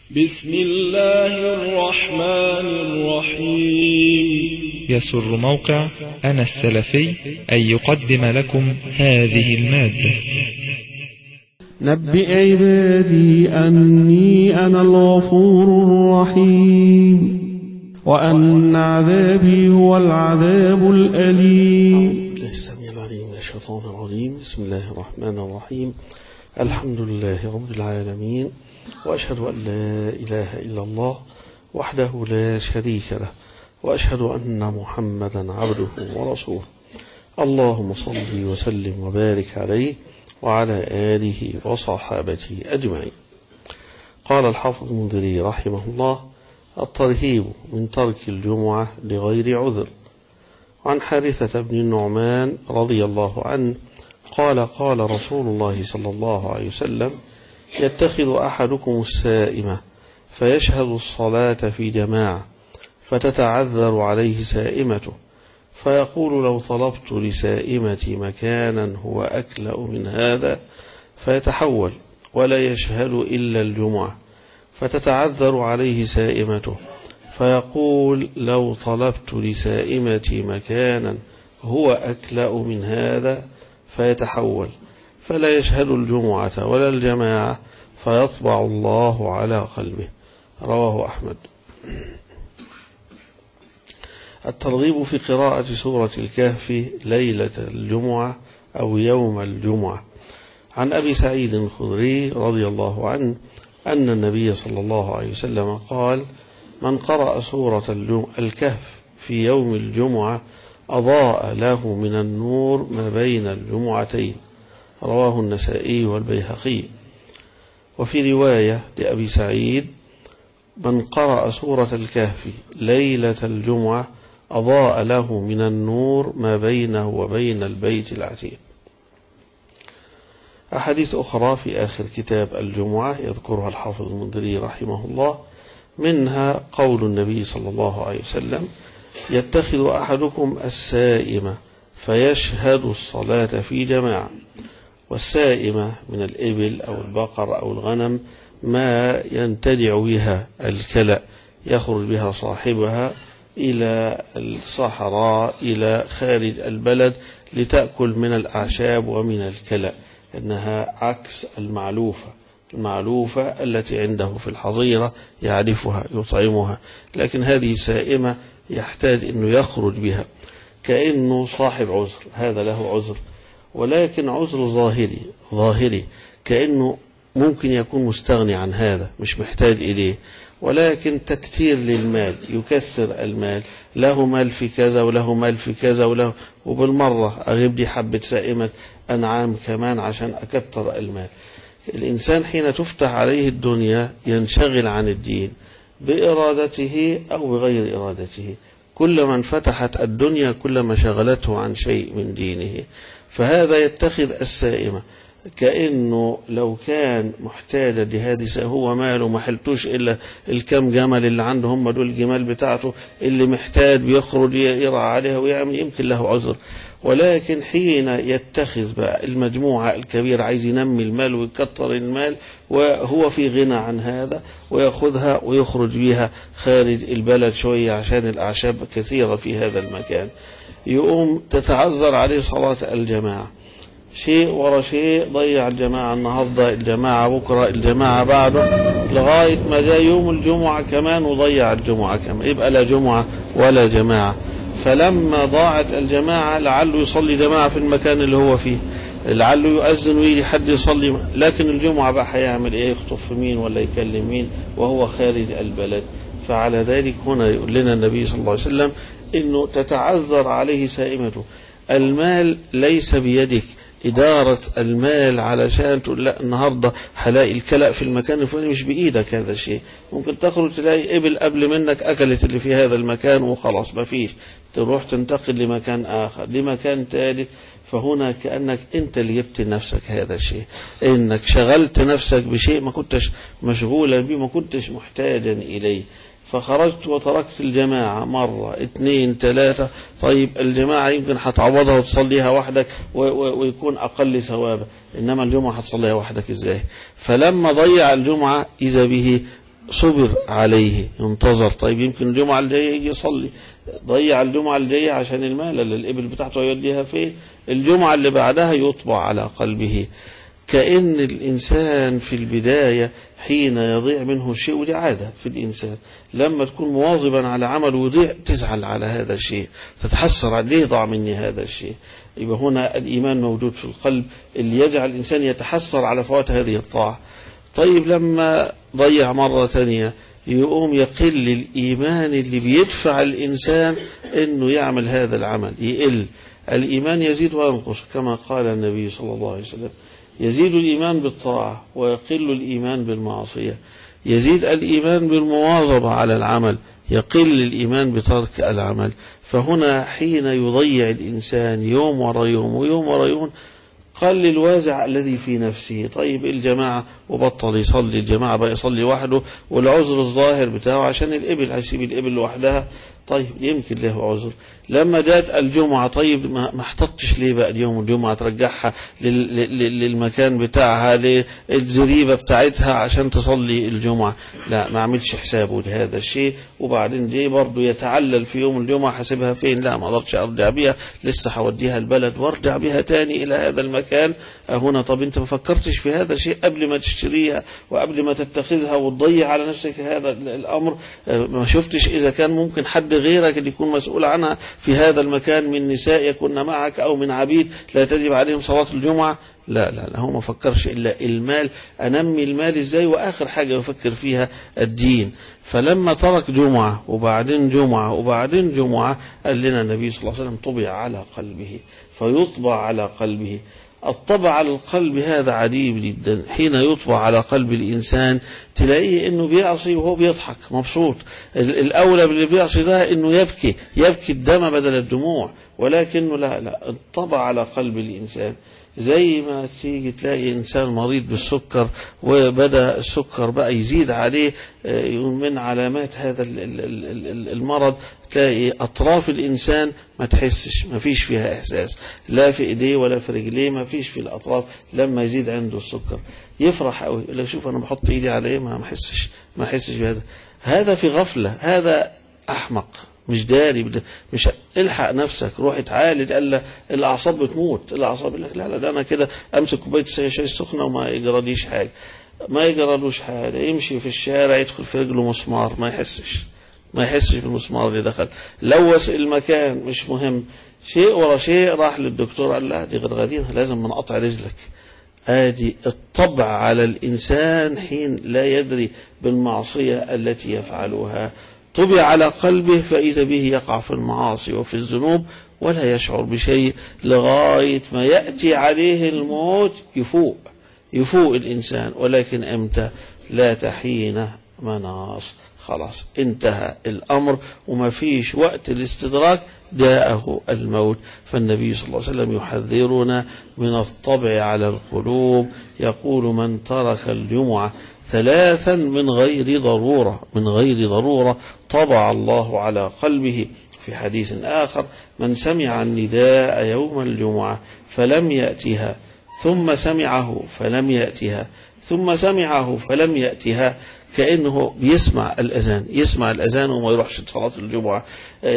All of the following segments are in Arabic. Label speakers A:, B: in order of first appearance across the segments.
A: بسم الله الرحمن الرحيم.
B: يسر موقع أنا السلفي أن يقدم لكم هذه المادة.
C: نبئ عبادي أني أنا الغفور الرحيم وأن عذابي هو العذاب الأليم.
D: الله السميع العليم من الشيطان الرجيم. بسم الله الرحمن الرحيم. الحمد لله رب العالمين، وأشهد أن لا إله إلا الله وحده لا شريك له، وأشهد أن محمدا عبده ورسوله. اللهم صل وسلم وبارك عليه وعلى آله وصحابته أجمعين. قال الحافظ المنذري رحمه الله: الترهيب من ترك الجمعة لغير عذر. عن حارثة بن النعمان رضي الله عنه قال: قال رسول الله صلى الله عليه وسلم: يتخذ أحدكم السائمة فيشهد الصلاة في جماعة فتتعذر عليه سائمته، فيقول: لو طلبت لسائمتي مكانا هو أكلأ من هذا، فيتحول ولا يشهد إلا الجمعة، فتتعذر عليه سائمته، فيقول: لو طلبت لسائمتي مكانا هو أكلأ من هذا، فيتحول فلا يشهد الجمعة ولا الجماعة، فيطبع الله على قلبه. رواه أحمد. الترغيب في قراءة سورة الكهف ليلة الجمعة أو يوم الجمعة. عن أبي سعيد الخدري رضي الله عنه أن النبي صلى الله عليه وسلم قال: من قرأ سورة الكهف في يوم الجمعة أضاء له من النور ما بين الجمعتين. رواه النسائي والبيهقي. وفي رواية لأبي سعيد: من قرأ سورة الكهف ليلة الجمعة أضاء له من النور ما بينه وبين البيت العتيق. أحاديث أخرى في آخر كتاب الجمعة يذكرها الحافظ المنذري رحمه الله، منها قول النبي صلى الله عليه وسلم: يتخذ أحدكم السائمة فيشهد الصلاة في جماعة. والسائمة من الإبل أو البقر أو الغنم ما ينتدع بها الكلأ، يخرج بها صاحبها إلى الصحراء إلى خارج البلد لتأكل من الأعشاب ومن الكلأ، إنها عكس المعلوفة التي عنده في الحظيرة يعرفها يطعمها، لكن هذه سائمة يحتاج أنه يخرج بها كأنه صاحب عذر، هذا له عذر، ولكن عذر ظاهري كأنه ممكن يكون مستغني عن هذا، مش محتاج إليه، ولكن تكتير للمال، يكسر المال، له مال في كذا وله مال في كذا وله، وبالمرة أغيب دي حبة سائمة أنعام كمان عشان أكتر المال. الإنسان حين تفتح عليه الدنيا ينشغل عن الدين بإرادته أو بغير إرادته. كلما انفتحت الدنيا كلما شغلته عن شيء من دينه، فهذا يتخذ السائمة كأنه لو كان محتاجا لهذه، هو ماله ما حلتوش إلا الكم جمل اللي عنده، هم دول الجمال بتاعته اللي محتاج بيخرج يرعى عليها ويعمل، يمكن له عذر. ولكن حين يتخذ بقى المجموعة الكبيرة عايز ينمي المال ويكتر المال وهو في غنى عن هذا، ويأخذها ويخرج بها خارج البلد شوية عشان الأعشاب كثيرة في هذا المكان، يقوم تتعذر عليه صلاة الجماعة، شيء ورا شيء، ضيع الجماعة النهاردة، الجماعة بكرة، الجماعة بعده، لغاية ما جاء يوم الجمعة كمان وضيع الجمعة كمان، يبقى لا جمعة ولا جماعة. فلما ضاعت الجماعة لعله يصلي جماعة في المكان اللي هو فيه، لعله يؤذن ويجي حد يصلي، لكن الجمعة بقى هيعمل ايه؟ يخطف في مين ولا يكلم مين وهو خارج البلد؟ فعلى ذلك هنا يقول لنا النبي صلى الله عليه وسلم انه تتعذر عليه سائمته. المال ليس بيدك إدارة المال علشان تقول لا النهاردة هلاقي الكلأ في المكان الفلاني، مش بإيدك هذا الشيء. ممكن تخرج تلاقي إبل قبل منك أكلت اللي في هذا المكان وخلاص ما فيش، تروح تنتقل لمكان آخر لمكان ثالث. فهنا كأنك أنت اللي جبت نفسك هذا الشيء، إنك شغلت نفسك بشيء ما كنتش مشغولا به، ما كنتش محتاجا إليه، فخرجت وتركت الجماعة مرة اثنين ثلاثة. طيب الجماعة يمكن هتعوضها وتصليها وحدك ويكون أقل ثوابا، إنما الجمعة هتصليها وحدك إزاي؟ فلما ضيع الجمعة إذا به صبر عليه ينتظر. طيب يمكن الجمعة الجاية يجي يصلي، ضيع الجمعة الجاية عشان المال اللي الإبل بتاعته يوديها فين؟ الجمعة اللي بعدها يطبع على قلبه. كأن الإنسان في البداية حين يضيع منه شيء، ودي عادة في الإنسان، لما تكون مواظبا على عمل ويضيع تزعل على هذا الشيء، تتحسر عليه ضاع مني هذا الشيء. يبقى هنا الإيمان موجود في القلب اللي يجعل الإنسان يتحسر على فوات هذه الطاعة. طيب لما ضيع مرة ثانية يقوم يقل الإيمان اللي بيدفع الإنسان إنه يعمل هذا العمل، يقل الإيمان، يزيد وينقص كما قال النبي صلى الله عليه وسلم: يزيد الإيمان بالطاعة ويقل الإيمان بالمعصية، يزيد الإيمان بالمواظبة على العمل، يقل الإيمان بترك العمل. فهنا حين يضيع الإنسان يوم ورا يوم ويوم ورا يوم قل الوازع الذي في نفسه. طيب الجماعة وبطل يصلي الجماعة، بقى يصلي وحده، والعذر الظاهر بتاعه عشان الإبل، هيسيب الإبل لوحدها. طيب يمكن له عذر. لما جاءت الجمعة، طيب ما احتطش ليه بقى اليوم الجمعة، ترجعها للمكان بتاعها، للزريبة بتاعتها عشان تصلي الجمعة؟ لا، ما عملش حسابه لهذا الشيء. وبعدين دي برضو يتعلل في يوم الجمعة، حسبها فين؟ لا، ما اقدرش ارجع بيها، لسه هوديها البلد وارجع بيها تاني الى هذا المكان. هنا طب انت ما فكرتش في هذا الشيء قبل ما تشتريها وقبل ما تتخذها وتضيع على نفسك هذا الامر؟ ما شفتش اذا كان ممكن حد غيرك اللي يكون مسؤول عنها في هذا المكان من نساء يكون معك أو من عبيد لا تجب عليهم صلاة الجمعة؟ لا لا لا، هو ما فكرش إلا المال، أنمي المال إزاي، وآخر حاجة يفكر فيها الدين. فلما ترك جمعة وبعدين جمعة وبعدين جمعة، قال لنا النبي صلى الله عليه وسلم: طبع على قلبه، فيطبع على قلبه. الطبع على القلب هذا عجيب جدا. حين يطبع على قلب الإنسان تلاقيه إنه بيعصي وهو بيضحك مبسوط. الأولى باللي بيعصي ده إنه يبكي الدم بدل الدموع، ولكنه لا، الطبع على قلب الإنسان. زي ما تيجي تلاقي إنسان مريض بالسكر وبدأ السكر بقى يزيد عليه، من علامات هذا المرض تلاقي أطراف الإنسان ما تحسش، ما فيش فيها إحساس، لا في إيديه ولا في رجليه، ما فيش في الأطراف. لما يزيد عنده السكر يفرح قوي، يقول لك: شوف أنا بحط إيدي على إيه، ما أحسش بهذا. هذا في غفلة، هذا أحمق، مش داري، مش الحق نفسك، روح اتعالج. قال الأعصاب بتموت، الأعصاب. يقول لك: لا ده أنا كده أمسك كوباية شاي سخنة وما يجراليش حاجة، ما يجرالوش حاجة. يمشي في الشارع يدخل في رجله مسمار ما يحسش بالمسمار اللي دخل، لوث المكان، مش مهم، شيء ورا شيء. راح للدكتور قال: لا دي غدغدين، لازم نقطع رجلك. آدي الطبع على الإنسان حين لا يدري بالمعصية التي يفعلها. طبع على قلبه فإذا به يقع في المعاصي وفي الذنوب ولا يشعر بشيء، لغاية ما يأتي عليه الموت يفوق الإنسان. ولكن أمتى؟ لا تحين مناص، خلاص انتهى الأمر وما فيش وقت الاستدراك، جاءه الموت. فالنبي صلى الله عليه وسلم يحذرنا من الطبع على القلوب. يقول: من ترك الجمعة 3 من غير ضرورة طبع الله على قلبه. في حديث آخر: من سمع النداء يوم الجمعة فلم يأتها، ثم سمعه فلم يأتها، ثم سمعه فلم يأتها، كأنه يسمع الأذان وما يروحش صلاة الجمعة،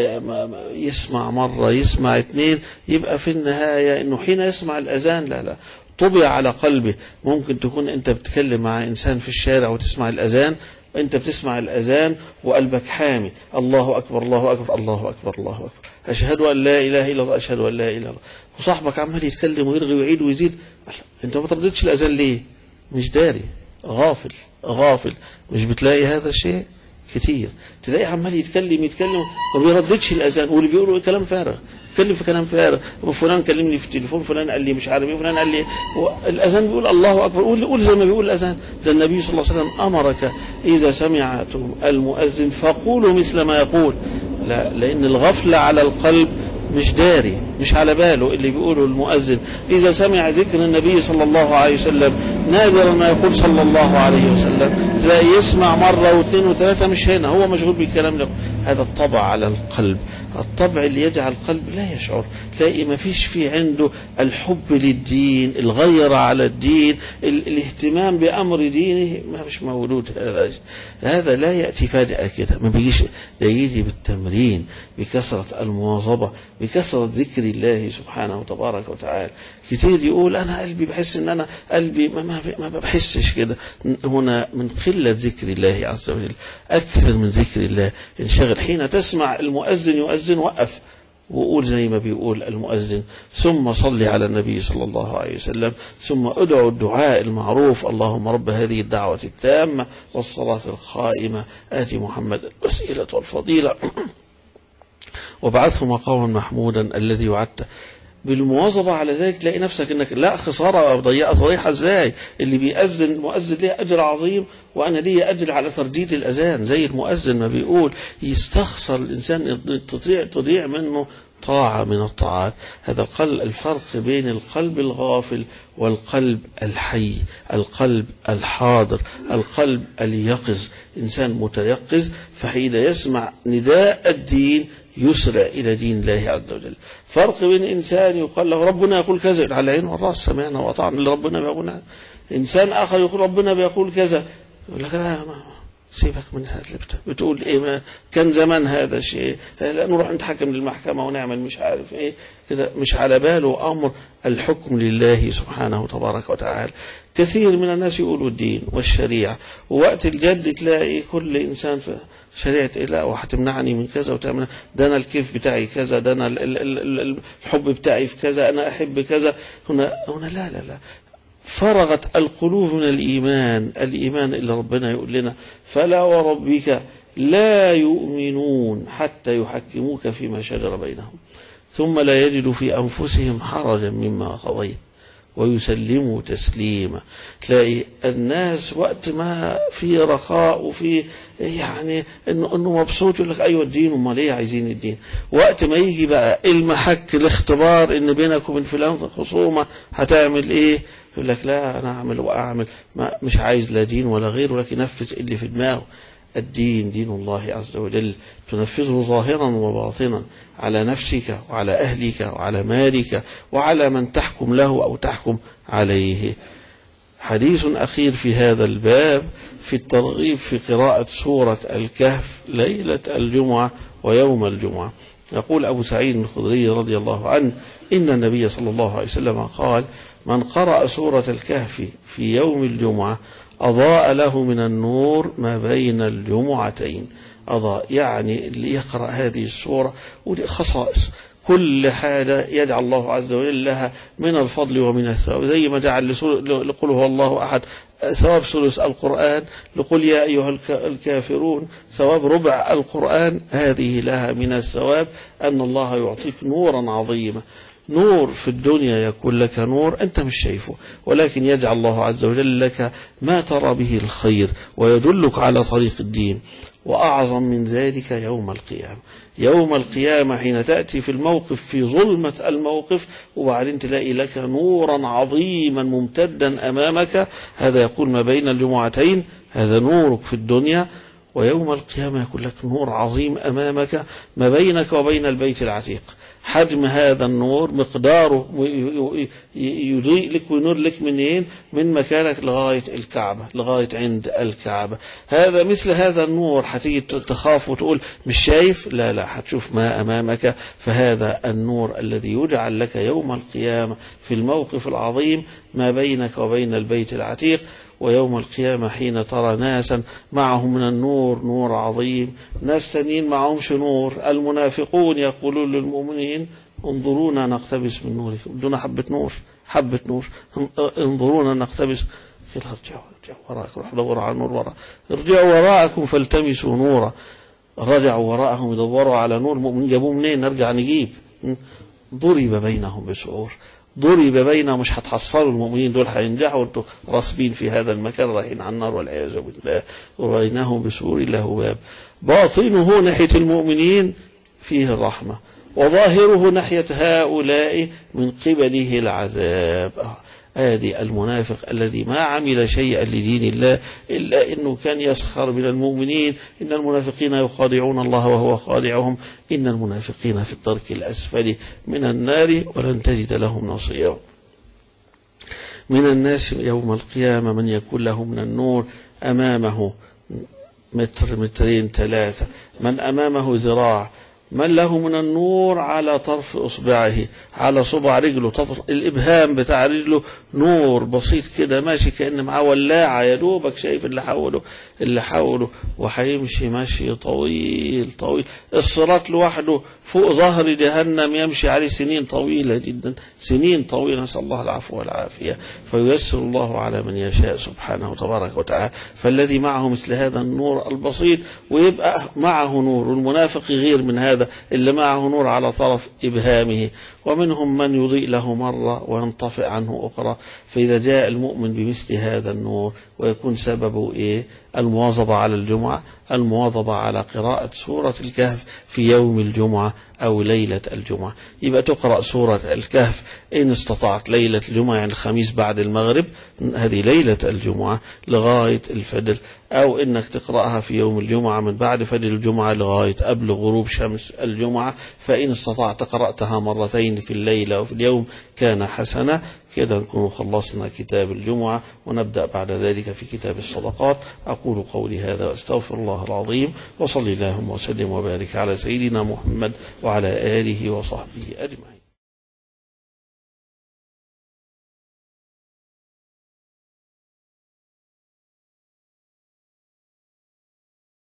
D: يسمع مرة، يسمع 2، يبقى في النهاية أنه حين يسمع الأذان لا طبع على قلبه. ممكن تكون أنت بتتكلم مع إنسان في الشارع وتسمع الأذان، أنت بتسمع الأذان وقلبك حامي: الله أكبر الله أكبر الله أكبر الله أكبر، أشهد أن لا إله إلا الله، أشهد أن لا إله إلا الله. وصاحبك عمال يتكلم ويرغي ويعيد ويزيد، أنت ما ترددش الأذان ليه؟ مش داري، غافل. مش بتلاقي هذا الشيء كتير؟ تلاقي عمال يتكلم وما بيرددش الأذان، واللي بيقولوا كلام فارغ، يتكلم في كلام فارغ. فلان كلمني في التليفون، فلان قال لي مش عارف ايه، فلان قال لي. الأذان بيقول الله أكبر، قول زي ما بيقول الأذان. ده النبي صلى الله عليه وسلم أمرك: إذا سمعتم المؤذن فقولوا مثل ما يقول. لا، لأن الغفلة على القلب، مش داري، مش على باله اللي بيقوله المؤذن. إذا سمع ذكر النبي صلى الله عليه وسلم نادرا ما يقول صلى الله عليه وسلم، تلاقي يسمع مرة واثنين وثلاثة مش هنا، هو مشغول بالكلام ده. هذا الطبع على القلب، الطبع اللي يجعل القلب لا يشعر، تلاقي ما فيش في عنده الحب للدين، الغيرة على الدين، الاهتمام بأمر دينه، ما فيش مولود. هذا لا يأتي فجأة كده، ما بيجيش، ده يجي بالتمرين، بكثرة المواظبة، بكثرة ذكر الله سبحانه وتبارك وتعالى. كتير يقول أنا قلبي بحس إن أنا قلبي ما بحسش كده، هنا من قلة ذكر الله عز وجل. أكثر من ذكر الله، انشغل. حين تسمع المؤذن يؤذن وقف وقول زي ما بيقول المؤذن، ثم صلي على النبي صلى الله عليه وسلم، ثم ادعو الدعاء المعروف: اللهم رب هذه الدعوة التامة والصلاة القائمة آت محمد الوسيلة والفضيلة وابعثه مقاما محمودا الذي وعدته. بالمواظبة على ذلك تلاقي نفسك انك لا خسارة او ضيعة ازاي. اللي بيأذن المؤذن ليه اجر عظيم، وانا ليه اجر على ترديد الاذان زي المؤذن ما بيقول. يستخسر الانسان تضيع منه طاعة من الطاعات. هذا الفرق بين القلب الغافل والقلب الحي، القلب الحاضر، القلب اليقظ. إنسان متيقظ فحين يسمع نداء الدين يسرع إلى دين الله عز وجل. فرق بين إنسان يقال له ربنا يقول كذا، على العين والرأس سمعنا وأطعنا اللي ربنا بيقول، إنسان آخر يقول ربنا بيقول كذا، يقول لك لا سيبك من هذا اللي بتقول ايه، كان زمان هذا الشيء، لا نروح نتحكم للمحكمة ونعمل مش عارف ايه كده، مش على باله أمر الحكم لله سبحانه وتبارك وتعالى. كثير من الناس يقولوا الدين والشريعة، ووقت الجد تلاقي كل إنسان في شريعة إيه، لا وهتمنعني من كذا وتعمل ده، أنا الكيف بتاعي كذا، ده أنا الحب بتاعي في كذا، أنا أحب كذا. هنا لا لا لا، فرغت القلوب من الإيمان اللي ربنا يقول لنا: فلا وربك لا يؤمنون حتى يحكموك فيما شجر بينهم ثم لا يجدوا في أنفسهم حرجا مما قضيت ويسلموا تسليما. تلاقي الناس وقت ما في رخاء وفي يعني انه مبسوط يقول لك ايوه الدين، امال ليه عايزين الدين؟ وقت ما يجي بقى المحك الاختبار ان بينك وبين فلان خصومه هتعمل ايه؟ يقول لك لا انا اعمل واعمل، مش عايز لا دين ولا غيره، ولكن نفذ اللي في دماغه. الدين دين الله عز وجل، تنفذه ظاهرا وباطنا على نفسك وعلى أهلك وعلى مالك وعلى من تحكم له أو تحكم عليه. حديث أخير في هذا الباب في الترغيب في قراءة سورة الكهف ليلة الجمعة ويوم الجمعة. يقول أبو سعيد الخدري رضي الله عنه: إن النبي صلى الله عليه وسلم قال: من قرأ سورة الكهف في يوم الجمعة أضاء له من النور ما بين الجمعتين. أضاء يعني اللي يقرأ هذه السورة، ودي خصائص كل حاجة يجعل الله عز وجل لها من الفضل ومن الثواب، زي ما جعل لقل هو الله أحد ثواب ثلث القرآن، لقل يا أيها الكافرون ثواب ربع القرآن، هذه لها من الثواب أن الله يعطيك نورا عظيما. نور في الدنيا يكون لك نور أنت مش شايفه، ولكن يجعل الله عز وجل لك ما ترى به الخير ويدلك على طريق الدين. وأعظم من ذلك يوم القيامة. يوم القيامة حين تأتي في الموقف في ظلمة الموقف، وبعدين تلاقي لك نورا عظيما ممتدا أمامك، هذا يقول ما بين الجمعتين، هذا نورك في الدنيا. ويوم القيامة يكون لك نور عظيم أمامك ما بينك وبين البيت العتيق. حجم هذا النور مقداره يضيء لك وينور لك منين؟ من مكانك لغاية الكعبة، لغاية عند الكعبة. هذا مثل هذا النور هتيجي تخاف وتقول مش شايف، لا هتشوف ما أمامك. فهذا النور الذي يجعل لك يوم القيامة في الموقف العظيم ما بينك وبين البيت العتيق. ويوم القيامة حين ترى ناسا معهم من النور نور عظيم، ناس ثانيين معهمش نور، المنافقون يقولون للمؤمنين انظرونا نقتبس من نوركم، دون حبة نور انظرونا نقتبس. ارجعوا وراءكم، روح دوروا على النور وراء، ارجعوا وراءكم فالتمسوا نورا. رجعوا وراءهم يدوروا على نور، المؤمنين جابوه منين؟ نرجع نجيب. ضرب بينهم بسعور، ضرب بينهم، مش هتحصلوا المؤمنين دول هينجحوا وانتم راسبين في هذا المكان رايحين على النار والعياذ بالله. وبينهم بسور له باب باطنه ناحية المؤمنين فيه الرحمة وظاهره ناحية هؤلاء من قبله العذاب. هذه المنافق الذي ما عمل شيئا لدين الله إلا أنه كان يسخر من المؤمنين. إن المنافقين يخادعون الله وهو خادعهم، إن المنافقين في الدرك الأسفل من النار ولن تجد لهم نصيرا. من الناس يوم القيامة من يكون له من النور أمامه متر مترين 3، من أمامه ذراع، من له من النور على طرف إصبعه، على صبع رجله، طرف الإبهام بتاع رجله نور بسيط كده ماشي كأن معاه ولاعة يا دوبك شايف اللي حوله وهيمشي مشي طويل طويل. الصراط لوحده فوق ظهر جهنم يمشي عليه سنين طويلة جدا، سنين طويلة، نسأل الله العفو والعافية. فييسر الله على من يشاء سبحانه وتبارك وتعالى. فالذي معه مثل هذا النور البسيط ويبقى معه نور، والمنافق غير من هذا اللي معه نور على طرف إبهامه. ومنهم من يضيء له مرة وينطفئ عنه أخرى. فإذا جاء المؤمن بمثل هذا النور ويكون سببه إيه؟ المواظبة على الجمعة، المواظبة على قراءة سورة الكهف في يوم الجمعة أو ليلة الجمعة. يبقى تقرأ سورة الكهف إن استطعت ليلة الجمعة، يعني الخميس بعد المغرب، هذه ليلة الجمعة لغاية الفجر، أو إنك تقرأها في يوم الجمعة من بعد فجر الجمعة لغاية قبل غروب شمس الجمعة. فإن استطعت قرأتها مرتين في الليلة وفي اليوم كان حسنة. كده نكون خلصنا كتاب الجمعة، ونبدأ بعد ذلك في كتاب الصدقات. أقول قولي هذا وأستغفر الله العظيم، وصلي اللهم وسلم وبارك على سيدنا محمد وعلى آله وصحبه أجمعين.